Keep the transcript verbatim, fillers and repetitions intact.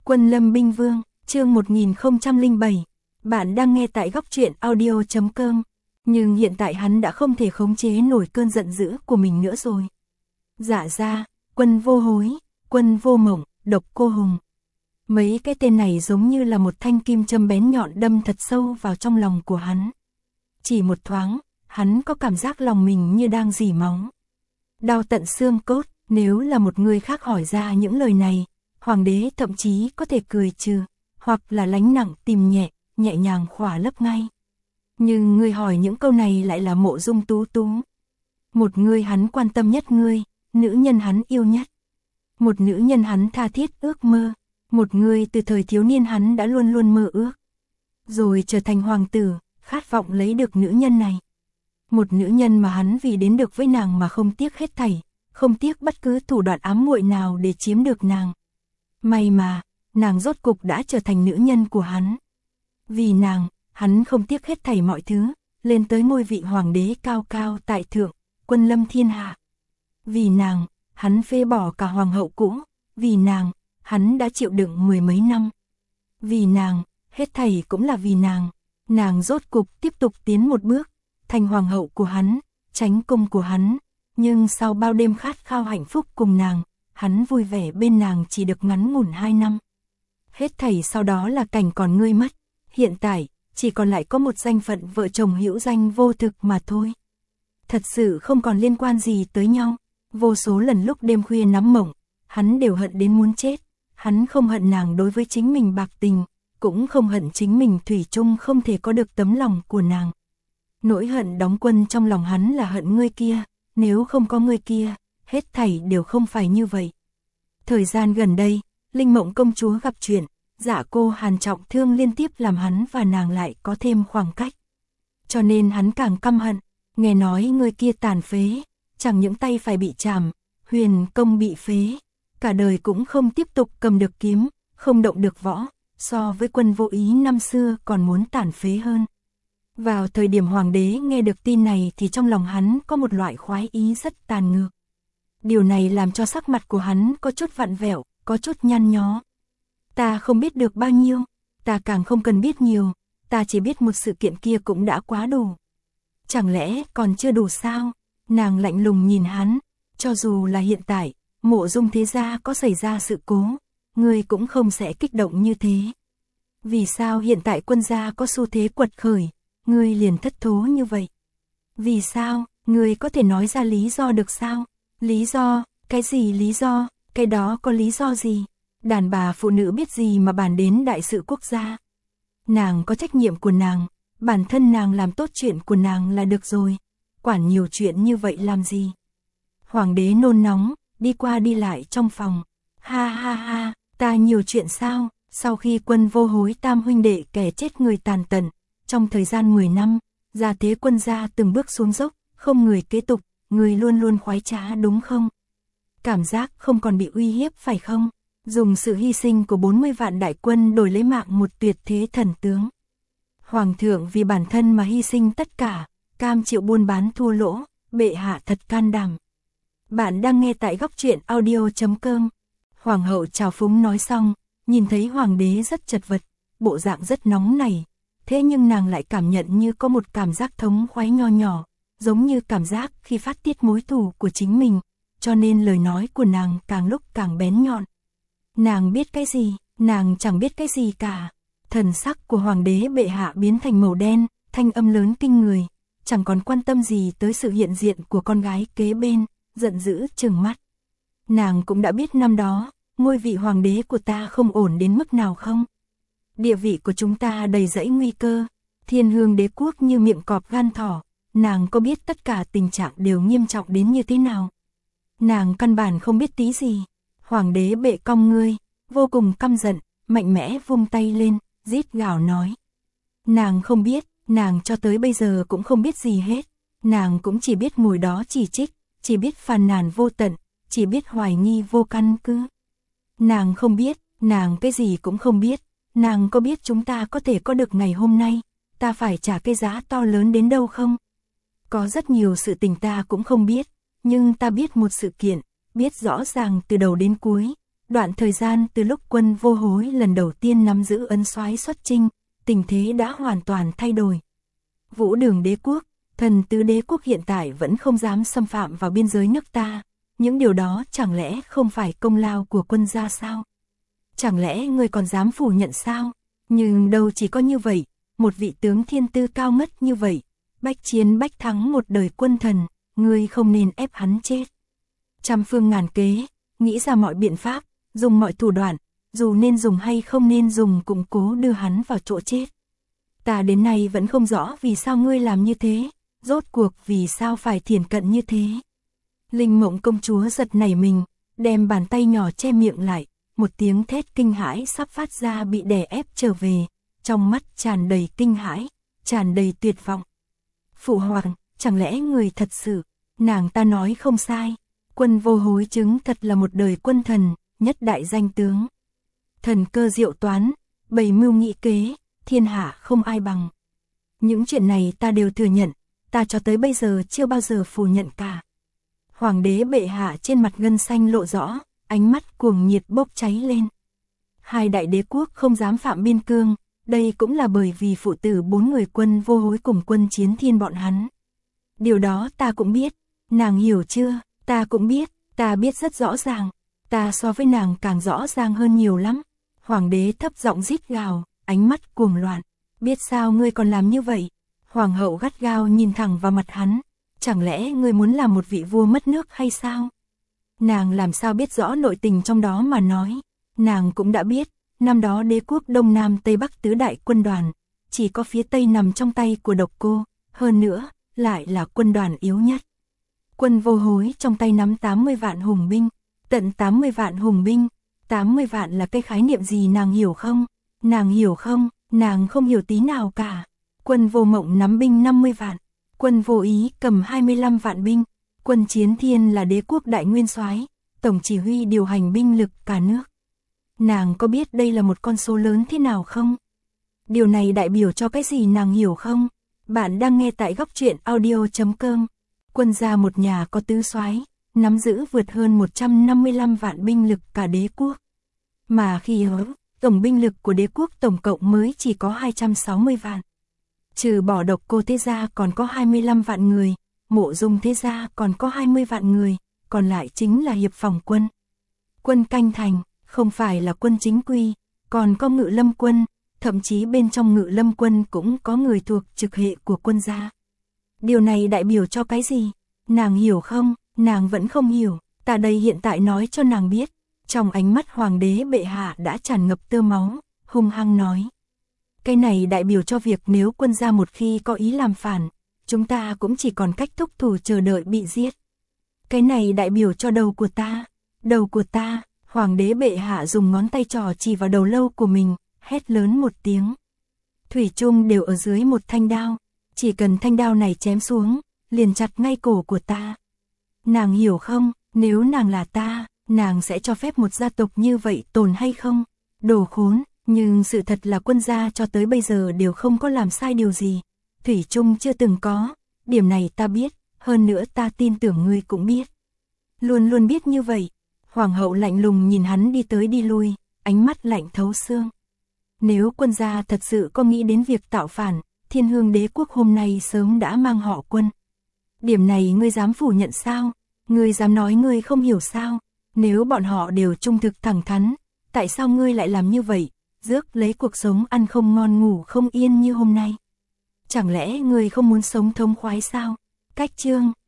Quân Lâm Binh Vương, chương một nghìn không trăm lẻ bảy. Bạn đang nghe tại góc truyện audio chấm com. Nhưng hiện tại hắn đã không thể khống chế nổi cơn giận dữ của mình nữa rồi. Dạ ra, Quân Vô Hối, Quân Vô Mộng, Độc Cô Hùng. Mấy cái tên này giống như là một thanh kim châm bén nhọn đâm thật sâu vào trong lòng của hắn. Chỉ một thoáng, hắn có cảm giác lòng mình như đang rỉ máu. Đau tận xương cốt, nếu là một người khác hỏi ra những lời này, hoàng đế thậm chí có thể cười trừ, hoặc là lánh nặng tìm nhẹ, nhẹ nhàng khỏa lấp ngay. Nhưng người hỏi những câu này lại là Mộ Dung Tú Tú. Một người hắn quan tâm nhất người, nữ nhân hắn yêu nhất. Một nữ nhân hắn tha thiết ước mơ, một người từ thời thiếu niên hắn đã luôn luôn mơ ước. Rồi trở thành hoàng tử, khát vọng lấy được nữ nhân này. Một nữ nhân mà hắn vì đến được với nàng mà không tiếc hết thảy, không tiếc bất cứ thủ đoạn ám muội nào để chiếm được nàng. May mà, nàng rốt cục đã trở thành nữ nhân của hắn. Vì nàng, hắn không tiếc hết thảy mọi thứ, lên tới ngôi vị hoàng đế cao cao tại thượng, quân lâm thiên hạ. Vì nàng, hắn phê bỏ cả hoàng hậu cũ, vì nàng, hắn đã chịu đựng mười mấy năm. Vì nàng, hết thảy cũng là vì nàng, nàng rốt cục tiếp tục tiến một bước, thành hoàng hậu của hắn, chánh cung của hắn. Nhưng sau bao đêm khát khao hạnh phúc cùng nàng, hắn vui vẻ bên nàng chỉ được ngắn ngủn hai năm. Hết thảy sau đó là cảnh còn ngươi mất, hiện tại, chỉ còn lại có một danh phận vợ chồng hữu danh vô thực mà thôi. Thật sự không còn liên quan gì tới nhau, vô số lần lúc đêm khuya nắm mộng, hắn đều hận đến muốn chết, hắn không hận nàng đối với chính mình bạc tình, cũng không hận chính mình thủy chung không thể có được tấm lòng của nàng. Nỗi hận đóng quân trong lòng hắn là hận ngươi kia. Nếu không có người kia, hết thảy đều không phải như vậy. Thời gian gần đây, Linh Mộng công chúa gặp chuyện, Dạ Cô Hàn trọng thương liên tiếp làm hắn và nàng lại có thêm khoảng cách. Cho nên hắn càng căm hận, nghe nói người kia tàn phế, chẳng những tay phải bị chàm, huyền công bị phế, cả đời cũng không tiếp tục cầm được kiếm, không động được võ, so với Quân Vô Ý năm xưa còn muốn tàn phế hơn. Vào thời điểm hoàng đế nghe được tin này thì trong lòng hắn có một loại khoái ý rất tàn ngược. Điều này làm cho sắc mặt của hắn có chút vặn vẹo, có chút nhăn nhó. Ta không biết được bao nhiêu, ta càng không cần biết nhiều, ta chỉ biết một sự kiện kia cũng đã quá đủ. Chẳng lẽ còn chưa đủ sao? Nàng lạnh lùng nhìn hắn, cho dù là hiện tại, Mộ Dung thế gia có xảy ra sự cố, ngươi cũng không sẽ kích động như thế. Vì sao hiện tại quân gia có xu thế quật khởi, ngươi liền thất thố như vậy? Vì sao, ngươi có thể nói ra lý do được sao? Lý do, cái gì lý do, cái đó có lý do gì? Đàn bà phụ nữ biết gì mà bàn đến đại sự quốc gia? Nàng có trách nhiệm của nàng, bản thân nàng làm tốt chuyện của nàng là được rồi, quản nhiều chuyện như vậy làm gì? Hoàng đế nôn nóng, đi qua đi lại trong phòng. Ha ha ha, ta nhiều chuyện sao? Sau khi Quân Vô Hối tam huynh đệ kẻ chết người tàn tận, trong thời gian mười năm, gia thế quân gia từng bước xuống dốc, không người kế tục, người luôn luôn khoái trá đúng không? Cảm giác không còn bị uy hiếp phải không? Dùng sự hy sinh của bốn mươi vạn đại quân đổi lấy mạng một tuyệt thế thần tướng. Hoàng thượng vì bản thân mà hy sinh tất cả, cam chịu buôn bán thua lỗ, bệ hạ thật can đảm. Bạn đang nghe tại góc truyện audio chấm com. Hoàng hậu trào phúng nói xong, nhìn thấy hoàng đế rất chật vật, bộ dạng rất nóng nảy. Thế nhưng nàng lại cảm nhận như có một cảm giác thống khoái nho nhỏ, giống như cảm giác khi phát tiết mối thù của chính mình, cho nên lời nói của nàng càng lúc càng bén nhọn. Nàng biết cái gì, nàng chẳng biết cái gì cả. Thần sắc của hoàng đế bệ hạ biến thành màu đen, thanh âm lớn kinh người, chẳng còn quan tâm gì tới sự hiện diện của con gái kế bên, giận dữ trừng mắt. Nàng cũng đã biết năm đó, ngôi vị hoàng đế của ta không ổn đến mức nào không? Địa vị của chúng ta đầy rẫy nguy cơ, thiên hương đế quốc như miệng cọp gan thỏ, nàng có biết tất cả tình trạng đều nghiêm trọng đến như thế nào? Nàng căn bản không biết tí gì. Hoàng đế bệ cong ngươi, vô cùng căm giận, mạnh mẽ vung tay lên, rít gào nói. Nàng không biết, nàng cho tới bây giờ cũng không biết gì hết, nàng cũng chỉ biết ngồi đó chỉ trích, chỉ biết phàn nàn vô tận, chỉ biết hoài nghi vô căn cứ. Nàng không biết, nàng cái gì cũng không biết. Nàng có biết chúng ta có thể có được ngày hôm nay, ta phải trả cái giá to lớn đến đâu không? Có rất nhiều sự tình ta cũng không biết, nhưng ta biết một sự kiện, biết rõ ràng từ đầu đến cuối, Đoạn thời gian từ lúc Quân Vô Hối lần đầu tiên nắm giữ ấn soái xuất chinh, tình thế đã hoàn toàn thay đổi. Vũ Đường đế quốc, Thần Tứ đế quốc hiện tại vẫn không dám xâm phạm vào biên giới nước ta, những điều đó chẳng lẽ không phải công lao của quân gia sao? Chẳng lẽ ngươi còn dám phủ nhận sao? Nhưng đâu chỉ có như vậy, một vị tướng thiên tư cao ngất như vậy, bách chiến bách thắng một đời quân thần, ngươi không nên ép hắn chết. Trăm phương ngàn kế, nghĩ ra mọi biện pháp, dùng mọi thủ đoạn, dù nên dùng hay không nên dùng cũng cố đưa hắn vào chỗ chết. Ta đến nay vẫn không rõ vì sao ngươi làm như thế, rốt cuộc vì sao phải thiển cận như thế. Linh Mộng công chúa giật nảy mình, đem bàn tay nhỏ che miệng lại, một tiếng thét kinh hãi sắp phát ra bị đè ép trở về, trong mắt tràn đầy kinh hãi, tràn đầy tuyệt vọng. Phụ hoàng, chẳng lẽ người thật sự, nàng ta nói không sai, Quân Vô Hối chứng thật là một đời quân thần, nhất đại danh tướng. Thần cơ diệu toán, bày mưu nghị kế, thiên hạ không ai bằng. Những chuyện này ta đều thừa nhận, ta cho tới bây giờ chưa bao giờ phủ nhận cả. Hoàng đế bệ hạ trên mặt gân xanh lộ rõ, ánh mắt cuồng nhiệt bốc cháy lên. Hai đại đế quốc không dám phạm biên cương, đây cũng là bởi vì phụ tử bốn người Quân Vô Hối cùng Quân Chiến Thiên bọn hắn. Điều đó ta cũng biết, nàng hiểu chưa, ta cũng biết, ta biết rất rõ ràng, ta so với nàng càng rõ ràng hơn nhiều lắm. Hoàng đế thấp giọng rít gào, ánh mắt cuồng loạn, biết sao ngươi còn làm như vậy? Hoàng hậu gắt gao nhìn thẳng vào mặt hắn, chẳng lẽ ngươi muốn làm một vị vua mất nước hay sao? Nàng làm sao biết rõ nội tình trong đó mà nói, nàng cũng đã biết, năm đó đế quốc Đông Nam Tây Bắc tứ đại quân đoàn, chỉ có phía Tây nằm trong tay của Độc Cô, hơn nữa, lại là quân đoàn yếu nhất. Quân Vô Hối trong tay nắm tám mươi vạn hùng binh, tận tám mươi vạn hùng binh, tám mươi vạn là cái khái niệm gì nàng hiểu không? Nàng hiểu không? Nàng không hiểu tí nào cả. Quân Vô Mộng nắm binh năm mươi vạn, Quân Vô Ý cầm hai mươi lăm vạn binh, Quân Chiến Thiên là đế quốc đại nguyên soái, tổng chỉ huy điều hành binh lực cả nước. Nàng có biết đây là một con số lớn thế nào không? Điều này đại biểu cho cái gì nàng hiểu không? Bạn đang nghe tại góc truyện audio chấm com. Quân gia một nhà có tứ soái, nắm giữ vượt hơn một trăm năm mươi lăm vạn binh lực cả đế quốc. Mà khi hứa, tổng binh lực của đế quốc tổng cộng mới chỉ có hai trăm sáu mươi vạn. Trừ bỏ Độc Cô thế gia còn có hai mươi lăm vạn người, Mộ Dung thế gia còn có hai mươi vạn người, còn lại chính là hiệp phòng quân. Quân canh thành, không phải là quân chính quy, còn có ngự lâm quân, thậm chí bên trong ngự lâm quân cũng có người thuộc trực hệ của quân gia. Điều này đại biểu cho cái gì? Nàng hiểu không? Nàng vẫn không hiểu, ta đây hiện tại nói cho nàng biết. Trong ánh mắt hoàng đế bệ hạ đã tràn ngập tơ máu, hung hăng nói. Cái này đại biểu cho việc nếu quân gia một khi có ý làm phản, chúng ta cũng chỉ còn cách thúc thủ chờ đợi bị giết. Cái này đại biểu cho đầu của ta, đầu của ta, hoàng đế bệ hạ dùng ngón tay trỏ chỉ vào đầu lâu của mình, hét lớn một tiếng. Thủy chung đều ở dưới một thanh đao, chỉ cần thanh đao này chém xuống, liền chặt ngay cổ của ta. Nàng hiểu không, nếu nàng là ta, nàng sẽ cho phép một gia tộc như vậy tồn hay không? Đồ khốn, nhưng sự thật là quân gia cho tới bây giờ đều không có làm sai điều gì. Thủy chung chưa từng có, điểm này ta biết, hơn nữa ta tin tưởng ngươi cũng biết. Luôn luôn biết như vậy. Hoàng hậu lạnh lùng nhìn hắn đi tới đi lui, ánh mắt lạnh thấu xương. Nếu quân gia thật sự có nghĩ đến việc tạo phản, Thiên Hương đế quốc hôm nay sớm đã mang họ Quân. Điểm này ngươi dám phủ nhận sao? Ngươi dám nói ngươi không hiểu sao? Nếu bọn họ đều trung thực thẳng thắn, tại sao ngươi lại làm như vậy, rước lấy cuộc sống ăn không ngon ngủ không yên như hôm nay? Chẳng lẽ ngươi không muốn sống thông khoái sao? Cách chương